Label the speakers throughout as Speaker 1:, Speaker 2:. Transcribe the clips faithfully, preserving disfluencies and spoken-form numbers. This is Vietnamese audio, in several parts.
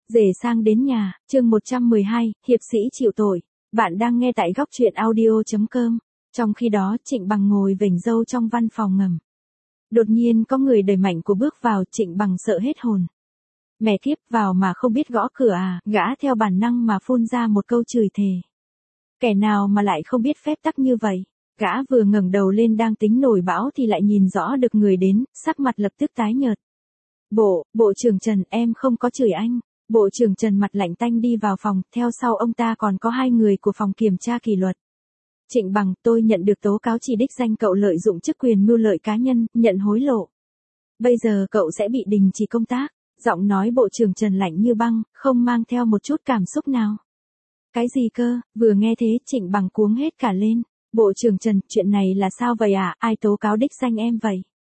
Speaker 1: Rể sang đến nhà, chương một trăm mười hai, hiệp sĩ chịu tội. Bạn đang nghe tại góc truyện audio chấm com. Trong khi đó, Trịnh Bằng ngồi vểnh râu trong văn phòng ngầm. Đột nhiên có người đẩy mạnh của bước vào, Trịnh Bằng sợ hết hồn. Mẹ kiếp, vào mà không biết gõ cửa à, gã theo bản năng mà phun ra một câu chửi thề. Kẻ nào mà lại không biết phép tắc như vậy. Gã vừa ngẩng đầu lên đang tính nổi bão thì lại nhìn rõ được người đến, sắc mặt lập tức tái nhợt. Bộ, Bộ trưởng Trần, em không có chửi anh. Bộ trưởng Trần mặt lạnh tanh đi vào phòng, theo sau ông ta còn có hai người của phòng kiểm tra kỷ luật. Trịnh Bằng, tôi nhận được tố cáo chỉ đích danh cậu lợi dụng chức quyền mưu lợi cá nhân, nhận hối lộ. Bây giờ cậu sẽ bị đình chỉ công tác. Giọng nói Bộ trưởng Trần lạnh như băng, không mang theo một chút cảm xúc nào. Cái gì cơ? Vừa nghe thế Trịnh Bằng cuống hết cả lên. Bộ trưởng Trần, chuyện này là sao vậy ạ? À? Ai tố cáo đích danh em vậy?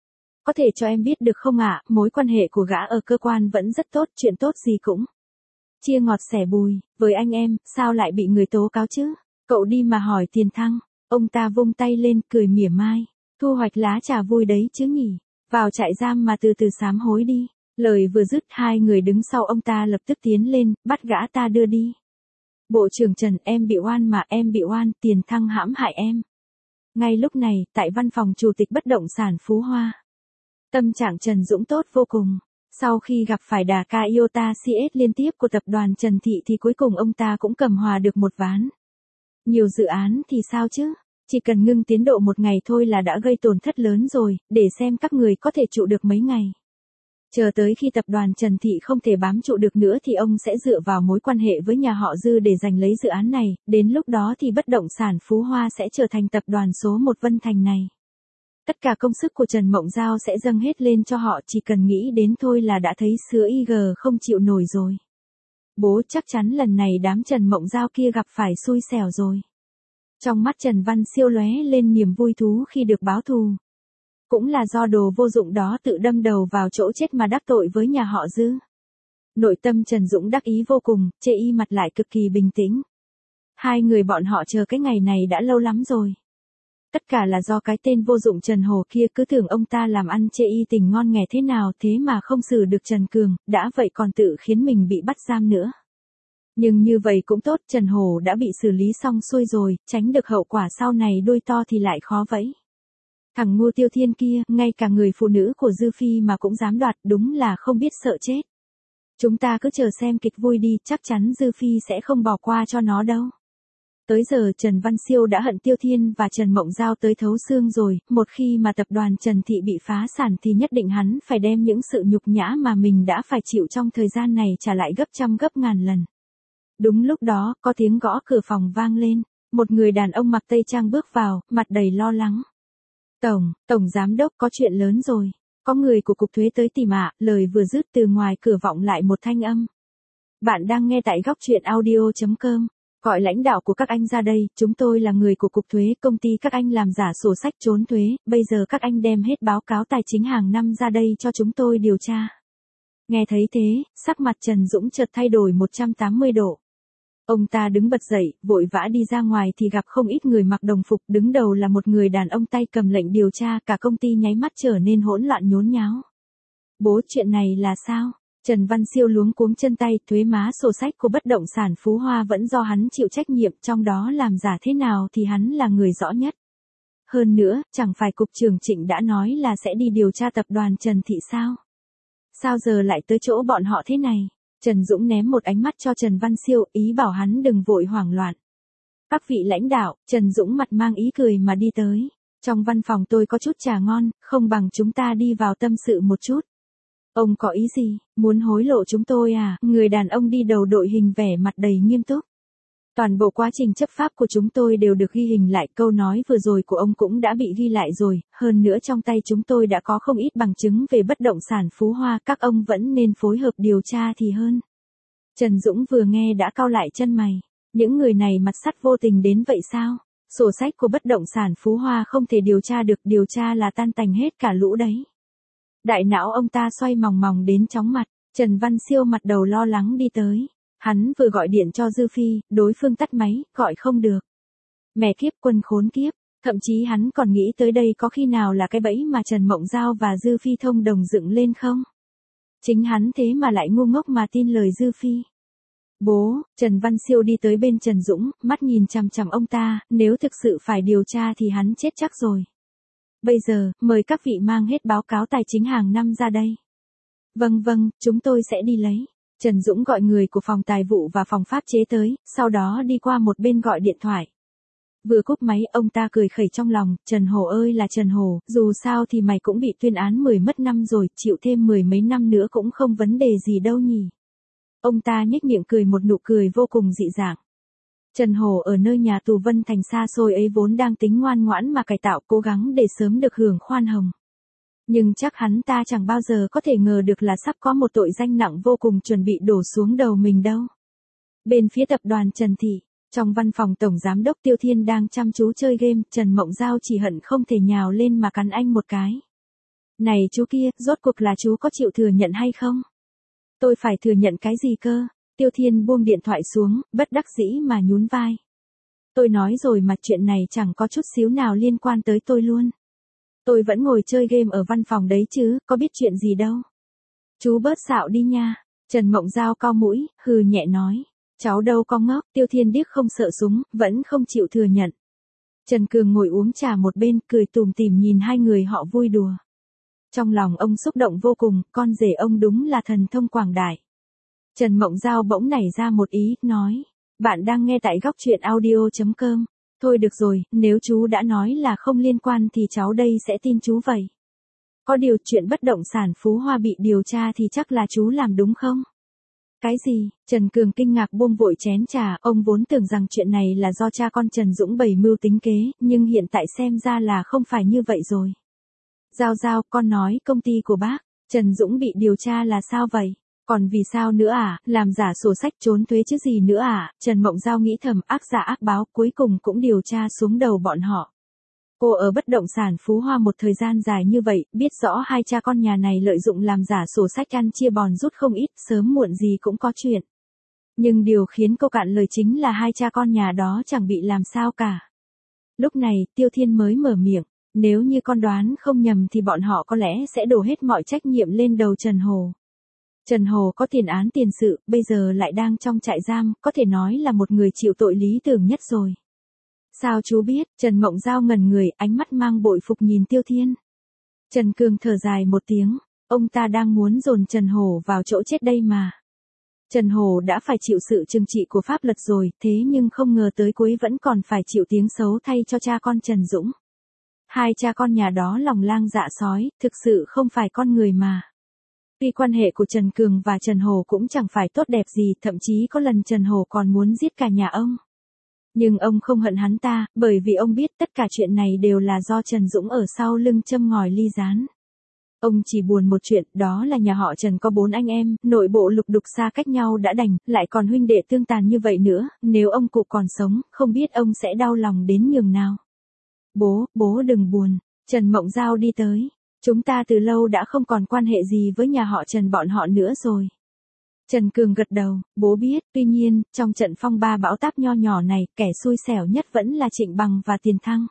Speaker 1: Có thể cho em biết được không ạ? À? Mối quan hệ của gã ở cơ quan vẫn rất tốt, chuyện tốt gì cũng chia ngọt sẻ bùi. Với anh em, sao lại bị người tố cáo chứ? Cậu đi mà hỏi tiền thăng. Ông ta vung tay lên, cười mỉa mai. Thu hoạch lá trà vui đấy chứ nhỉ? Vào trại giam mà từ từ sám hối đi. Lời vừa dứt, hai người đứng sau ông ta lập tức tiến lên, bắt gã ta đưa đi. Bộ trưởng Trần, em bị oan mà, em bị oan, tiền thăng hãm hại em. Ngay lúc này, tại văn phòng chủ tịch bất động sản Phú Hoa. Tâm trạng Trần Dũng tốt vô cùng. Sau khi gặp phải đà ca Iota xê ét liên tiếp của tập đoàn Trần Thị thì cuối cùng ông ta cũng cầm hòa được một ván. Nhiều dự án thì sao chứ? Chỉ cần ngưng tiến độ một ngày thôi là đã gây tổn thất lớn rồi, để xem các người có thể trụ được mấy ngày. Chờ tới khi tập đoàn Trần Thị không thể bám trụ được nữa thì ông sẽ dựa vào mối quan hệ với nhà họ Dư để giành lấy dự án này, đến lúc đó thì bất động sản Phú Hoa sẽ trở thành tập đoàn số một Vân Thành này. Tất cả công sức của Trần Mộng Giao sẽ dâng hết lên cho họ, chỉ cần nghĩ đến thôi là đã thấy sữa i giê không chịu nổi rồi. Bố, chắc chắn lần này đám Trần Mộng Giao kia gặp phải xui xẻo rồi. Trong mắt Trần Văn Siêu lóe lên niềm vui thú khi được báo thù. Cũng là do đồ vô dụng đó tự đâm đầu vào chỗ chết mà đắc tội với nhà họ Dư. Nội tâm Trần Dũng đắc ý vô cùng, chê y mặt lại cực kỳ bình tĩnh. Hai người bọn họ chờ cái ngày này đã lâu lắm rồi. Tất cả là do cái tên vô dụng Trần Hồ kia cứ tưởng ông ta làm ăn chê y tình ngon nghẻ thế nào thế mà không xử được Trần Cường, đã vậy còn tự khiến mình bị bắt giam nữa. Nhưng như vậy cũng tốt, Trần Hồ đã bị xử lý xong xuôi rồi, tránh được hậu quả sau này đuôi to thì lại khó vẫy. Thằng ngu Tiêu Thiên kia, ngay cả người phụ nữ của Dư Phi mà cũng dám đoạt, đúng là không biết sợ chết. Chúng ta cứ chờ xem kịch vui đi, chắc chắn Dư Phi sẽ không bỏ qua cho nó đâu. Tới giờ Trần Văn Siêu đã hận Tiêu Thiên và Trần Mộng Giao tới thấu xương rồi, một khi mà tập đoàn Trần Thị bị phá sản thì nhất định hắn phải đem những sự nhục nhã mà mình đã phải chịu trong thời gian này trả lại gấp trăm gấp ngàn lần. Đúng lúc đó, có tiếng gõ cửa phòng vang lên, một người đàn ông mặc tây trang bước vào, mặt đầy lo lắng. Tổng, Tổng Giám Đốc có chuyện lớn rồi, có người của Cục Thuế tới tìm ạ, lời vừa dứt từ ngoài cửa vọng lại một thanh âm. Bạn đang nghe tại góc truyện audio chấm com. Gọi lãnh đạo của các anh ra đây, chúng tôi là người của Cục Thuế, công ty các anh làm giả sổ sách trốn thuế, bây giờ các anh đem hết báo cáo tài chính hàng năm ra đây cho chúng tôi điều tra. Nghe thấy thế, sắc mặt Trần Dũng chợt thay đổi một trăm tám mươi độ. Ông ta đứng bật dậy, vội vã đi ra ngoài thì gặp không ít người mặc đồng phục, đứng đầu là một người đàn ông tay cầm lệnh điều tra, cả công ty nháy mắt trở nên hỗn loạn nhốn nháo. Bố, chuyện này là sao? Trần Văn Siêu luống cuống chân tay, thuế má sổ sách của bất động sản Phú Hoa vẫn do hắn chịu trách nhiệm, trong đó làm giả thế nào thì hắn là người rõ nhất. Hơn nữa, chẳng phải Cục trưởng Trịnh đã nói là sẽ đi điều tra tập đoàn Trần Thị sao? Sao giờ lại tới chỗ bọn họ thế này? Trần Dũng ném một ánh mắt cho Trần Văn Siêu, ý bảo hắn đừng vội hoảng loạn. Các vị lãnh đạo, Trần Dũng mặt mang ý cười mà đi tới. Trong văn phòng tôi có chút trà ngon, không bằng chúng ta đi vào tâm sự một chút. Ông có ý gì, muốn hối lộ chúng tôi à? Người đàn ông đi đầu đội hình vẻ mặt đầy nghiêm túc. Toàn bộ quá trình chấp pháp của chúng tôi đều được ghi hình lại, câu nói vừa rồi của ông cũng đã bị ghi lại rồi, hơn nữa trong tay chúng tôi đã có không ít bằng chứng về bất động sản Phú Hoa, các ông vẫn nên phối hợp điều tra thì hơn. Trần Dũng vừa nghe đã cau lại chân mày, những người này mặt sắt vô tình đến vậy sao? Sổ sách của bất động sản Phú Hoa không thể điều tra được, điều tra là tan tành hết cả lũ đấy. Đại não ông ta xoay mòng mòng đến chóng mặt, Trần Văn Siêu mặt đầu lo lắng đi tới. Hắn vừa gọi điện cho Dư Phi, đối phương tắt máy, gọi không được. Mẹ kiếp, quân khốn kiếp, thậm chí hắn còn nghĩ tới đây có khi nào là cái bẫy mà Trần Mộng Giao và Dư Phi thông đồng dựng lên không? Chính hắn thế mà lại ngu ngốc mà tin lời Dư Phi. Bố, Trần Văn Siêu đi tới bên Trần Dũng, mắt nhìn chằm chằm ông ta, nếu thực sự phải điều tra thì hắn chết chắc rồi. Bây giờ, mời các vị mang hết báo cáo tài chính hàng năm ra đây. Vâng vâng, chúng tôi sẽ đi lấy. Trần Dũng gọi người của phòng tài vụ và phòng pháp chế tới, sau đó đi qua một bên gọi điện thoại. Vừa cúp máy ông ta cười khẩy trong lòng, Trần Hồ ơi là Trần Hồ, dù sao thì mày cũng bị tuyên án mười mất năm rồi, chịu thêm mười mấy năm nữa cũng không vấn đề gì đâu nhỉ. Ông ta nhếch miệng cười một nụ cười vô cùng dị dạng. Trần Hồ ở nơi nhà tù Vân Thành xa xôi ấy vốn đang tính ngoan ngoãn mà cải tạo cố gắng để sớm được hưởng khoan hồng. Nhưng chắc hắn ta chẳng bao giờ có thể ngờ được là sắp có một tội danh nặng vô cùng chuẩn bị đổ xuống đầu mình đâu. Bên phía tập đoàn Trần Thị, trong văn phòng tổng giám đốc Tiêu Thiên đang chăm chú chơi game, Trần Mộng Giao chỉ hận không thể nhào lên mà cắn anh một cái. Này chú kia, rốt cuộc là chú có chịu thừa nhận hay không? Tôi phải thừa nhận cái gì cơ? Tiêu Thiên buông điện thoại xuống, bất đắc dĩ mà nhún vai. Tôi nói rồi mà chuyện này chẳng có chút xíu nào liên quan tới tôi luôn. Tôi vẫn ngồi chơi game ở văn phòng đấy chứ, có biết chuyện gì đâu. Chú bớt xạo đi nha. Trần Mộng Giao cau mũi, hừ nhẹ nói. Cháu đâu có ngốc, Tiêu Thiên điếc không sợ súng, vẫn không chịu thừa nhận. Trần Cường ngồi uống trà một bên, cười tủm tỉm nhìn hai người họ vui đùa. Trong lòng ông xúc động vô cùng, con rể ông đúng là thần thông quảng đại. Trần Mộng Giao bỗng nảy ra một ý, nói. Bạn đang nghe tại góc truyện audio chấm com. Thôi được rồi, nếu chú đã nói là không liên quan thì cháu đây sẽ tin chú vậy. Có điều chuyện bất động sản Phú Hoa bị điều tra thì chắc là chú làm đúng không? Cái gì? Trần Cường kinh ngạc buông vội chén trà, ông vốn tưởng rằng chuyện này là do cha con Trần Dũng bày mưu tính kế, nhưng hiện tại xem ra là không phải như vậy rồi. Giao Giao, con nói công ty của bác, Trần Dũng bị điều tra là sao vậy? Còn vì sao nữa à, làm giả sổ sách trốn thuế chứ gì nữa à, Trần Mộng Giao nghĩ thầm ác giả ác báo cuối cùng cũng điều tra xuống đầu bọn họ. Cô ở bất động sản Phú Hoa một thời gian dài như vậy, biết rõ hai cha con nhà này lợi dụng làm giả sổ sách ăn chia bòn rút không ít, sớm muộn gì cũng có chuyện. Nhưng điều khiến cô cạn lời chính là hai cha con nhà đó chẳng bị làm sao cả. Lúc này, Tiêu Thiên mới mở miệng, nếu như con đoán không nhầm thì bọn họ có lẽ sẽ đổ hết mọi trách nhiệm lên đầu Trần Hồ. Trần Hồ có tiền án tiền sự, bây giờ lại đang trong trại giam, có thể nói là một người chịu tội lý tưởng nhất rồi. Sao chú biết? Trần Mộng Giao ngẩn người, ánh mắt mang bội phục nhìn Tiêu Thiên. Trần Cường thở dài một tiếng, ông ta đang muốn dồn Trần Hồ vào chỗ chết đây mà. Trần Hồ đã phải chịu sự trừng trị của pháp luật rồi, thế nhưng không ngờ tới cuối vẫn còn phải chịu tiếng xấu thay cho cha con Trần Dũng. Hai cha con nhà đó lòng lang dạ sói, thực sự không phải con người mà. Tuy quan hệ của Trần Cường và Trần Hồ cũng chẳng phải tốt đẹp gì, thậm chí có lần Trần Hồ còn muốn giết cả nhà ông. Nhưng ông không hận hắn ta, bởi vì ông biết tất cả chuyện này đều là do Trần Dũng ở sau lưng châm ngòi ly gián. Ông chỉ buồn một chuyện, đó là nhà họ Trần có bốn anh em, nội bộ lục đục xa cách nhau đã đành, lại còn huynh đệ tương tàn như vậy nữa, nếu ông cụ còn sống, không biết ông sẽ đau lòng đến nhường nào. Bố, bố đừng buồn, Trần Mộng Giao đi tới. Chúng ta từ lâu đã không còn quan hệ gì với nhà họ Trần bọn họ nữa rồi. Trần Cường gật đầu, bố biết, tuy nhiên, trong trận phong ba bão táp nho nhỏ này, kẻ xui xẻo nhất vẫn là Trịnh Bằng và Tiền Thăng.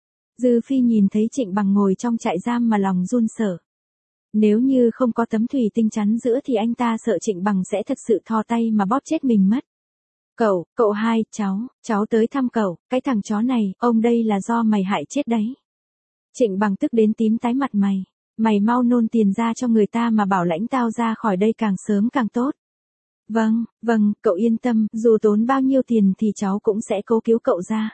Speaker 1: Dư Phi nhìn thấy Trịnh Bằng ngồi trong trại giam mà lòng run sợ. Nếu như không có tấm thủy tinh chắn giữa thì anh ta sợ Trịnh Bằng sẽ thật sự thò tay mà bóp chết mình mất. Cậu, cậu hai, cháu, cháu tới thăm cậu, cái thằng chó này, ông đây là do mày hại chết đấy. Trịnh Bằng tức đến tím tái mặt mày. Mày mau nôn tiền ra cho người ta mà bảo lãnh tao ra khỏi đây càng sớm càng tốt. Vâng, vâng, cậu yên tâm, dù tốn bao nhiêu tiền thì cháu cũng sẽ cố cứu cậu ra.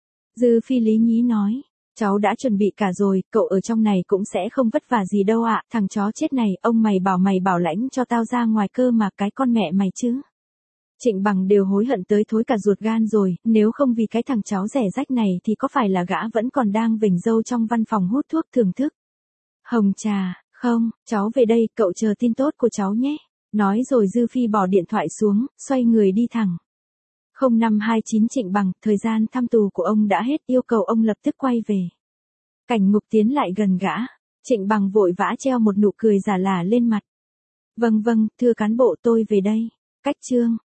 Speaker 1: Dư Phi lý nhí nói, cháu đã chuẩn bị cả rồi, cậu ở trong này cũng sẽ không vất vả gì đâu ạ, thằng chó chết này, ông mày bảo mày bảo lãnh cho tao ra ngoài cơ mà cái con mẹ mày chứ. Trịnh Bằng đều hối hận tới thối cả ruột gan rồi, nếu không vì cái thằng cháu rẻ rách này thì có phải là gã vẫn còn đang vểnh râu trong văn phòng hút thuốc thưởng thức. Hồng trà, không, cháu về đây, cậu chờ tin tốt của cháu nhé. Nói rồi Dư Phi bỏ điện thoại xuống, xoay người đi thẳng. không năm hai chín Trịnh Bằng, thời gian thăm tù của ông đã hết, yêu cầu ông lập tức quay về. Cảnh Ngục tiến lại gần gã, Trịnh Bằng vội vã treo một nụ cười giả lả lên mặt. Vâng vâng, thưa cán bộ tôi về đây. Cách chương.